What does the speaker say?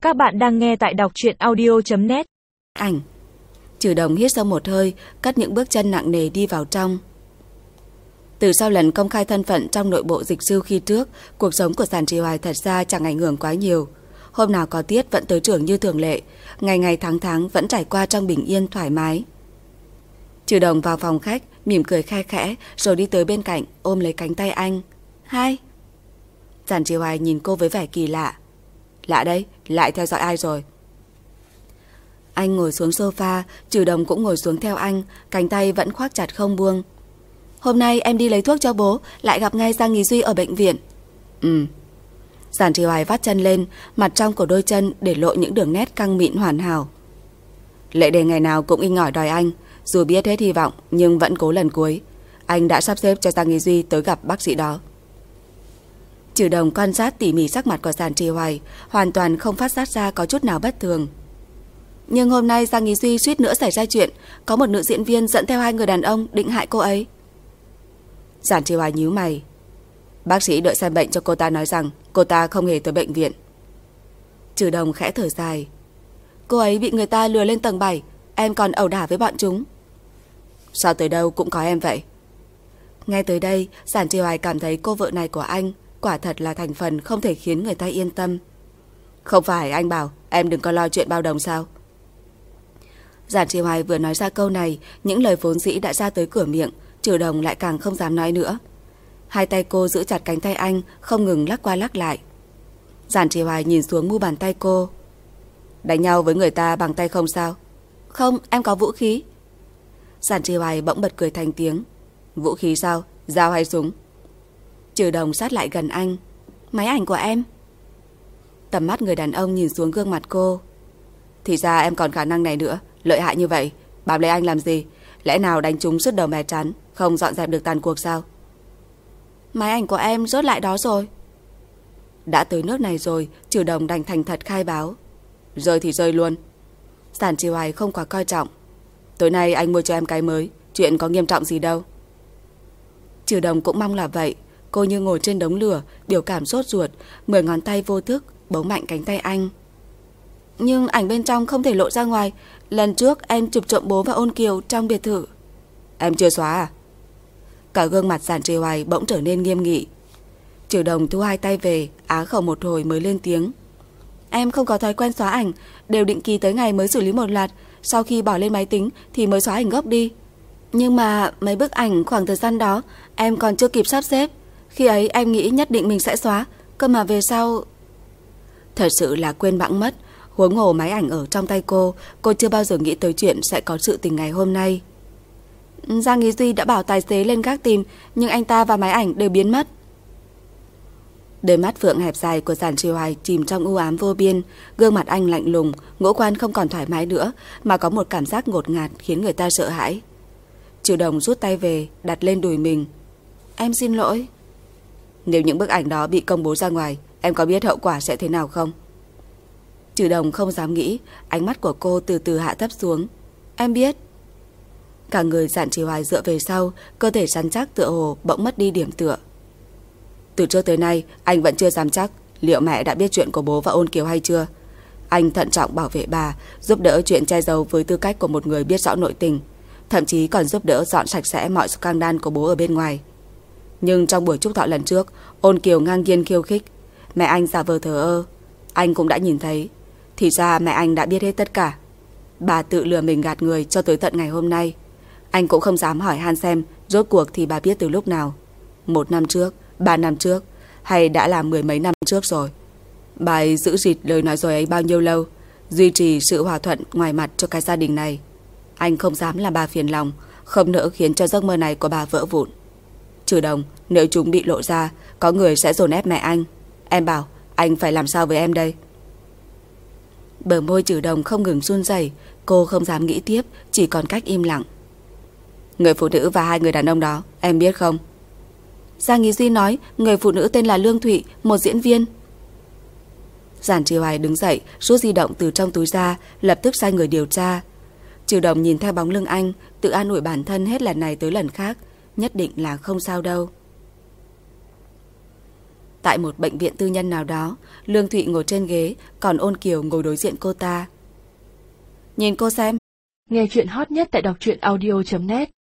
Các bạn đang nghe tại đọc truyện audio.net. Ảnh. Trừ Đồng hít sâu một hơi, cất những bước chân nặng nề đi vào trong. Từ sau lần công khai thân phận trong nội bộ dịch sư khi trước, cuộc sống của Giản Trì Hoài thật ra chẳng ảnh hưởng quá nhiều. Hôm nào có tiết vẫn tới trường như thường lệ, ngày ngày tháng tháng vẫn trải qua trong bình yên thoải mái. Trừ Đồng vào phòng khách, mỉm cười khe khẽ, rồi đi tới bên cạnh, ôm lấy cánh tay anh. Hai. Giản Trì Hoài nhìn cô với vẻ kỳ lạ. Lạ đấy, lại theo dõi ai rồi? Anh ngồi xuống sofa, Trừ Đồng cũng ngồi xuống theo anh, cánh tay vẫn khoác chặt không buông. Hôm nay em đi lấy thuốc cho bố, lại gặp ngay Giang Nghí Duy ở bệnh viện. Giản Trì Hoài vắt chân lên, mặt trong của đôi chân để lộ những đường nét căng mịn hoàn hảo. Lệ Đề ngày nào cũng inh ỏi đòi anh, dù biết hết hy vọng nhưng vẫn cố lần cuối. Anh đã sắp xếp cho Giang Nghí Duy tới gặp bác sĩ đó. Trừ Đồng quan sát tỉ mỉ sắc mặt của Giản Trì Hoài, hoàn toàn không phát giác ra có chút nào bất thường. Nhưng hôm nay Giang Nghí Duy suýt nữa xảy ra chuyện, có một nữ diễn viên dẫn theo hai người đàn ông định hại cô ấy. Giản Trì Hoài nhíu mày. Bác sĩ đợi xem bệnh cho cô ta nói rằng cô ta không hề tới bệnh viện. Trừ Đồng khẽ thở dài. Cô ấy bị người ta lừa lên tầng 7, em còn ẩu đả với bọn chúng. Sao tới đâu cũng có em vậy? Nghe tới đây, Giản Trì Hoài cảm thấy cô vợ này của anh quả thật là thành phần không thể khiến người ta yên tâm. Không phải anh bảo em đừng có lo chuyện bao đồng sao? Giản Trì Hoài vừa nói ra câu này, những lời vốn dĩ đã ra tới cửa miệng, Trừ Đồng lại càng không dám nói nữa. Hai tay cô giữ chặt cánh tay anh, không ngừng lắc qua lắc lại. Giản Trì Hoài nhìn xuống mu bàn tay cô. Đánh nhau với người ta bằng tay không sao? Không, em có vũ khí. Giản Trì Hoài bỗng bật cười thành tiếng. Vũ khí sao? Dao hay súng? Trừ Đồng sát lại gần anh. Máy ảnh của em. Tầm mắt người đàn ông nhìn xuống gương mặt cô. Thì ra em còn khả năng này nữa, lợi hại như vậy. Bám lấy anh làm gì? Lẽ nào đánh trúng sứt đầu mè chán, không dọn dẹp được tàn cuộc sao? Máy ảnh của em rớt lại đó rồi. Đã tới nước này rồi, Trừ Đồng đành thành thật khai báo. Rơi thì rơi luôn. Giản Trì Hoài không quá coi trọng. Tối nay anh mua cho em cái mới, chuyện có nghiêm trọng gì đâu. Trừ Đồng cũng mong là vậy. Cô như ngồi trên đống lửa, biểu cảm sốt ruột, 10 ngón tay vô thức bấu mạnh cánh tay anh. Nhưng ảnh bên trong không thể lộ ra ngoài. Lần trước em chụp trộm bố và Ôn Kiều trong biệt thự. Em chưa xóa à? Cả gương mặt Giản Trì Hoài bỗng trở nên nghiêm nghị. Trừ Đồng thu hai tay về, á khẩu một hồi mới lên tiếng. Em không có thói quen xóa ảnh, đều định kỳ tới ngày mới xử lý một loạt, sau khi bỏ lên máy tính thì mới xóa ảnh gốc đi. Nhưng mà mấy bức ảnh khoảng thời gian đó em còn chưa kịp sắp xếp. Khi ấy em nghĩ nhất định mình sẽ xóa, cơ mà về sau... Thật sự là quên bẵng mất. Huống hồ máy ảnh ở trong tay cô chưa bao giờ nghĩ tới chuyện sẽ có sự tình ngày hôm nay. Giang Nghí Duy đã bảo tài xế lên gác tìm, nhưng anh ta và máy ảnh đều biến mất. Đôi mắt phượng hẹp dài của Giản Trì Hoài chìm trong u ám vô biên, gương mặt anh lạnh lùng, ngũ quan không còn thoải mái nữa, mà có một cảm giác ngột ngạt khiến người ta sợ hãi. Trừ Đồng rút tay về, đặt lên đùi mình. Em xin lỗi. Nếu những bức ảnh đó bị công bố ra ngoài, em có biết hậu quả sẽ thế nào không? Trừ Đồng không dám nghĩ, ánh mắt của cô từ từ hạ thấp xuống. Em biết. Cả người Giản Trì Hoài dựa về sau, cơ thể rắn chắc tựa hồ bỗng mất đi điểm tựa. Từ trước tới nay, anh vẫn chưa dám chắc liệu mẹ đã biết chuyện của bố và Ôn Kiều hay chưa. Anh thận trọng bảo vệ bà, giúp đỡ chuyện che giấu với tư cách của một người biết rõ nội tình, thậm chí còn giúp đỡ dọn sạch sẽ mọi scandal của bố ở bên ngoài. Nhưng trong buổi chúc thọ lần trước, Ôn Kiều ngang nhiên khiêu khích, mẹ anh giả vờ thờ ơ. Anh cũng đã nhìn thấy, thì ra mẹ anh đã biết hết tất cả. Bà tự lừa mình gạt người cho tới tận ngày hôm nay. Anh cũng không dám hỏi han xem rốt cuộc thì bà biết từ lúc nào. 1 năm trước, 3 năm trước, hay đã là 10 mấy năm trước rồi. Bà ấy giữ gìn lời nói dối ấy bao nhiêu lâu, duy trì sự hòa thuận ngoài mặt cho cái gia đình này. Anh không dám làm bà phiền lòng, không nỡ khiến cho giấc mơ này của bà vỡ vụn. Trừ Đồng, nếu chúng bị lộ ra, có người sẽ dồn ép mẹ anh. Em bảo anh phải làm sao với em đây? Bờ môi Trừ Đồng không ngừng run rẩy, cô không dám nghĩ tiếp, chỉ còn cách im lặng. Người phụ nữ và hai người đàn ông đó, em biết không? Giang Nghí Duy nói người phụ nữ tên là Lương Thụy, một diễn viên. Giản Trì Hoài đứng dậy, rút di động từ trong túi ra, lập tức sai người điều tra. Trừ Đồng nhìn theo bóng lưng anh, tự an ủi bản thân hết lần này tới lần khác, nhất định là không sao đâu. tại một bệnh viện tư nhân nào đó. Lương Thụy ngồi trên ghế, còn Ôn Kiều ngồi đối diện cô ta. Nhìn cô xem. Nghe chuyện hot nhất tại đọc truyện audio.net